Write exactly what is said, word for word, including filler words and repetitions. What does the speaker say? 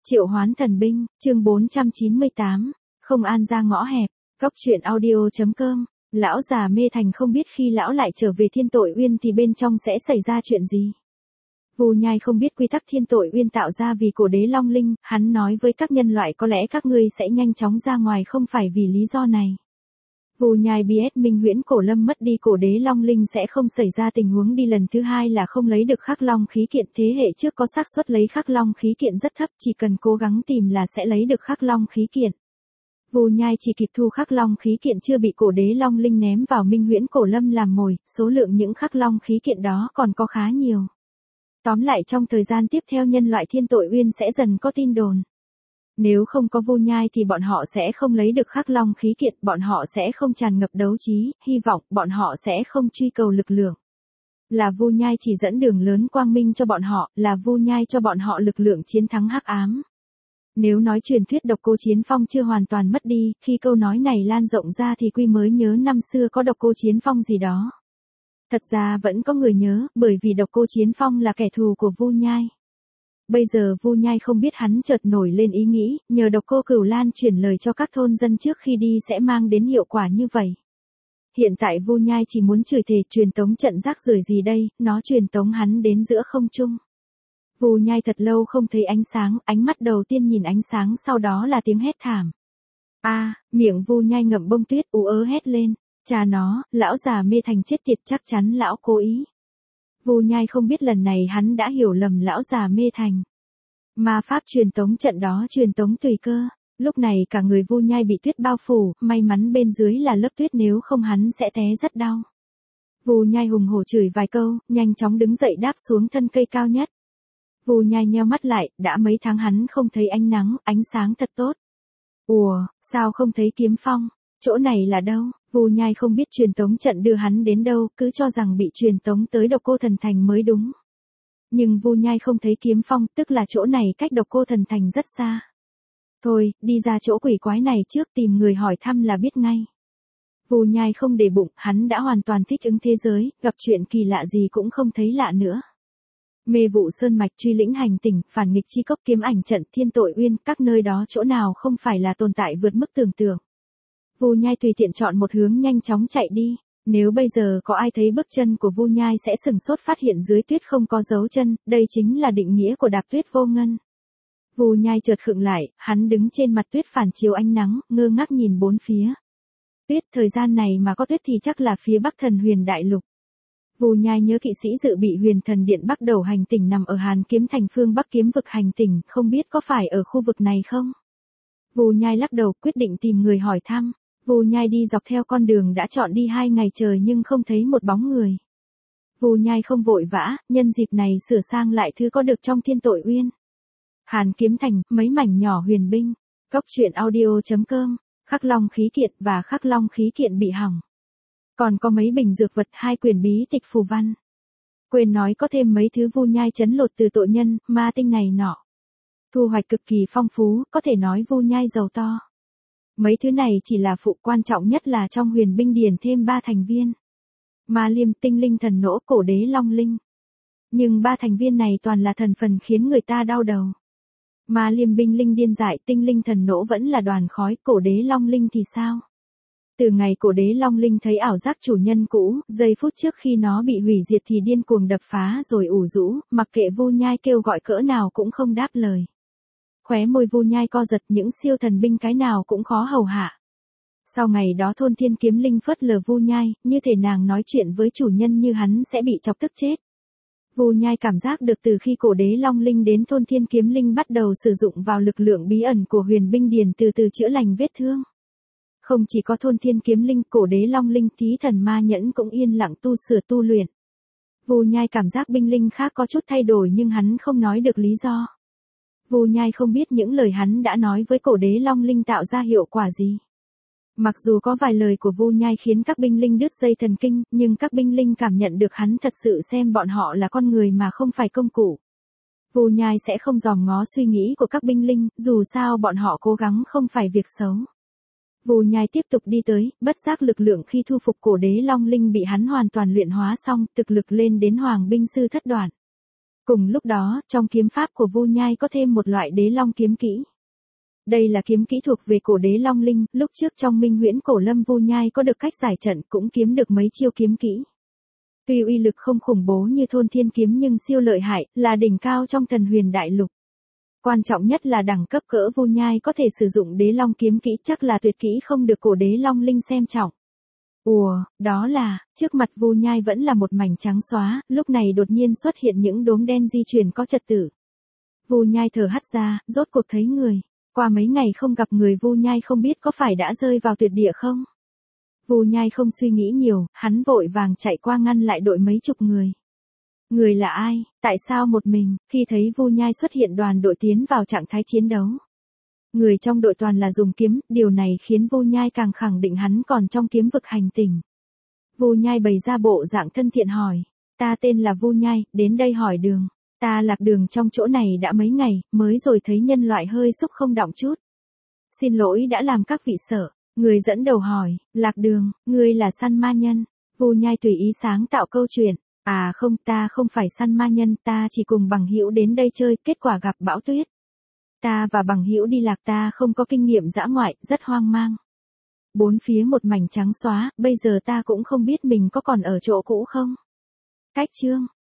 Triệu hoán thần binh, chương bốn trăm chín mươi tám, không an ra ngõ hẹp, góc truyện audio.com, lão già mê thành không biết khi lão lại trở về Thiên Tội Uyên thì bên trong sẽ xảy ra chuyện gì. Vu Nhai không biết quy tắc Thiên Tội Uyên tạo ra vì cổ đế Long Linh, hắn nói với các nhân loại có lẽ các ngươi sẽ nhanh chóng ra ngoài không phải vì lý do này. Vu Nhai biết Minh Huyễn Cổ Lâm mất đi cổ đế Long Linh sẽ không xảy ra tình huống đi lần thứ hai là không lấy được Khắc Long khí kiện, thế hệ trước có xác suất lấy Khắc Long khí kiện rất thấp, chỉ cần cố gắng tìm là sẽ lấy được Khắc Long khí kiện. Vu Nhai chỉ kịp thu Khắc Long khí kiện chưa bị cổ đế Long Linh ném vào Minh Huyễn Cổ Lâm làm mồi, số lượng những Khắc Long khí kiện đó còn có khá nhiều. Tóm lại trong thời gian tiếp theo nhân loại Thiên Tội Uyên sẽ dần có tin đồn. Nếu không có Vu Nhai thì bọn họ sẽ không lấy được Khắc Long khí kiện, bọn họ sẽ không tràn ngập đấu trí, hy vọng, bọn họ sẽ không truy cầu lực lượng. Là Vu Nhai chỉ dẫn đường lớn quang minh cho bọn họ, là Vu Nhai cho bọn họ lực lượng chiến thắng hắc ám. Nếu nói truyền thuyết Độc Cô Chiến Phong chưa hoàn toàn mất đi, khi câu nói này lan rộng ra thì Quy mới nhớ năm xưa có Độc Cô Chiến Phong gì đó. Thật ra vẫn có người nhớ, bởi vì Độc Cô Chiến Phong là kẻ thù của Vu Nhai. Bây giờ Vu Nhai không biết hắn chợt nổi lên ý nghĩ, nhờ Độc Cô Cửu Lan chuyển lời cho các thôn dân trước khi đi sẽ mang đến hiệu quả như vậy. Hiện tại Vu Nhai chỉ muốn chửi thề truyền tống trận rác rưởi gì đây, nó truyền tống hắn đến giữa không trung. Vu Nhai thật lâu không thấy ánh sáng, ánh mắt đầu tiên nhìn ánh sáng sau đó là tiếng hét thảm. A, à, miệng Vu Nhai ngậm bông tuyết ú ớ hét lên, cha nó, lão già mê thành chết tiệt chắc chắn lão cố ý. Vu Nhai không biết lần này hắn đã hiểu lầm lão già mê thành. Ma pháp truyền tống trận đó truyền tống tùy cơ, lúc này cả người Vu Nhai bị tuyết bao phủ, may mắn bên dưới là lớp tuyết nếu không hắn sẽ té rất đau. Vu Nhai hùng hổ chửi vài câu, nhanh chóng đứng dậy đáp xuống thân cây cao nhất. Vu Nhai nheo mắt lại, đã mấy tháng hắn không thấy ánh nắng, ánh sáng thật tốt. Ủa, sao không thấy kiếm phong, chỗ này là đâu? Vu Nhai không biết truyền tống trận đưa hắn đến đâu, cứ cho rằng bị truyền tống tới Độc Cô Thần Thành mới đúng. Nhưng Vu Nhai không thấy kiếm phong, tức là chỗ này cách Độc Cô Thần Thành rất xa. Thôi, đi ra chỗ quỷ quái này trước tìm người hỏi thăm là biết ngay. Vu Nhai không để bụng, hắn đã hoàn toàn thích ứng thế giới, gặp chuyện kỳ lạ gì cũng không thấy lạ nữa. Mê vụ sơn mạch, truy lĩnh hành tỉnh, phản nghịch chi cốc, kiếm ảnh trận, Thiên Tội Uyên, các nơi đó chỗ nào không phải là tồn tại vượt mức tưởng tượng. Vu Nhai tùy tiện chọn một hướng nhanh chóng chạy đi. Nếu bây giờ có ai thấy bước chân của Vu Nhai sẽ sừng sốt phát hiện dưới tuyết không có dấu chân, đây chính là định nghĩa của đạp tuyết vô ngân. Vu Nhai chợt khựng lại, hắn đứng trên mặt tuyết phản chiếu ánh nắng, ngơ ngác nhìn bốn phía. Tuyết, thời gian này mà có tuyết thì chắc là phía Bắc Thần Huyền Đại Lục. Vu Nhai nhớ kỵ sĩ dự bị Huyền Thần Điện bắt đầu hành tỉnh nằm ở Hàn Kiếm Thành phương Bắc kiếm vực hành tỉnh, không biết có phải ở khu vực này không? Vu Nhai lắc đầu quyết định tìm người hỏi thăm. Vu Nhai đi dọc theo con đường đã chọn đi hai ngày trời nhưng không thấy một bóng người. Vu Nhai không vội vã, nhân dịp này sửa sang lại thứ có được trong Thiên Tội Uyên. Hàn Kiếm Thành, mấy mảnh nhỏ huyền binh, góc truyện audio.com, Khắc Long khí kiện và Khắc Long khí kiện bị hỏng. Còn có mấy bình dược vật, hai quyển bí tịch phù văn. Quên nói có thêm mấy thứ Vu Nhai trấn lột từ tội nhân, ma tinh này nọ. Thu hoạch cực kỳ phong phú, có thể nói Vu Nhai giàu to. Mấy thứ này chỉ là phụ, quan trọng nhất là trong huyền binh điền thêm ba thành viên. Ma liêm, tinh linh thần nỗ, cổ đế Long Linh. Nhưng ba thành viên này toàn là thần phần khiến người ta đau đầu. Ma liêm binh linh điên dại, tinh linh thần nỗ vẫn là đoàn khói, cổ đế Long Linh thì sao? Từ ngày cổ đế Long Linh thấy ảo giác chủ nhân cũ, giây phút trước khi nó bị hủy diệt thì điên cuồng đập phá rồi ủ rũ, mặc kệ Vu Nhai kêu gọi cỡ nào cũng không đáp lời. Khóe môi Vu Nhai co giật, những siêu thần binh cái nào cũng khó hầu hạ. Sau ngày đó thôn Thiên Kiếm Linh phớt lờ Vu Nhai, như thể nàng nói chuyện với chủ nhân như hắn sẽ bị chọc tức chết. Vu Nhai cảm giác được từ khi cổ đế Long Linh đến thôn Thiên Kiếm Linh bắt đầu sử dụng vào lực lượng bí ẩn của huyền binh điền từ từ chữa lành vết thương. Không chỉ có thôn Thiên Kiếm Linh, cổ đế Long Linh, Thí Thần Ma Nhẫn cũng yên lặng tu sửa tu luyện. Vu Nhai cảm giác binh linh khác có chút thay đổi nhưng hắn không nói được lý do. Vu Nhai không biết những lời hắn đã nói với cổ đế Long Linh tạo ra hiệu quả gì. Mặc dù có vài lời của Vu Nhai khiến các binh linh đứt dây thần kinh, nhưng các binh linh cảm nhận được hắn thật sự xem bọn họ là con người mà không phải công cụ. Vu Nhai sẽ không dòm ngó suy nghĩ của các binh linh, dù sao bọn họ cố gắng không phải việc xấu. Vu Nhai tiếp tục đi tới, bất giác lực lượng khi thu phục cổ đế Long Linh bị hắn hoàn toàn luyện hóa xong, thực lực lên đến hoàng binh sư thất đoạn. Cùng lúc đó, trong kiếm pháp của Vu Nhai có thêm một loại đế long kiếm kỹ. Đây là kiếm kỹ thuộc về cổ đế long linh, lúc trước trong Minh Huyễn Cổ Lâm Vu Nhai có được cách giải trận cũng kiếm được mấy chiêu kiếm kỹ. Tuy uy lực không khủng bố như Thôn Thiên kiếm nhưng siêu lợi hại, là đỉnh cao trong Thần Huyền Đại Lục. Quan trọng nhất là đẳng cấp cỡ Vu Nhai có thể sử dụng đế long kiếm kỹ, chắc là tuyệt kỹ không được cổ đế long linh xem trọng. Ùa, đó là, trước mặt Vu Nhai vẫn là một mảnh trắng xóa, lúc này đột nhiên xuất hiện những đốm đen di chuyển có trật tự. Vu Nhai thở hắt ra, rốt cuộc thấy người. Qua mấy ngày không gặp người, Vu Nhai không biết có phải đã rơi vào tuyệt địa không? Vu Nhai không suy nghĩ nhiều, hắn vội vàng chạy qua ngăn lại đội mấy chục người. Người là ai, tại sao một mình? Khi thấy Vu Nhai xuất hiện, đoàn đội tiến vào trạng thái chiến đấu. Người trong đội toàn là dùng kiếm, điều này khiến Vu Nhai càng khẳng định hắn còn trong kiếm vực hành tinh. Vu Nhai bày ra bộ dạng thân thiện hỏi, ta tên là Vu Nhai, đến đây hỏi đường. Ta lạc đường trong chỗ này đã mấy ngày, mới rồi thấy nhân loại hơi xúc không động chút. Xin lỗi đã làm các vị sợ. Người dẫn đầu hỏi, lạc đường, ngươi là săn ma nhân. Vu Nhai tùy ý sáng tạo câu chuyện. À không, ta không phải săn ma nhân, ta chỉ cùng bằng hữu đến đây chơi, kết quả gặp bão tuyết. Ta và bằng hữu đi lạc, ta không có kinh nghiệm dã ngoại, rất hoang mang. Bốn phía một mảnh trắng xóa, bây giờ ta cũng không biết mình có còn ở chỗ cũ không. Cách chương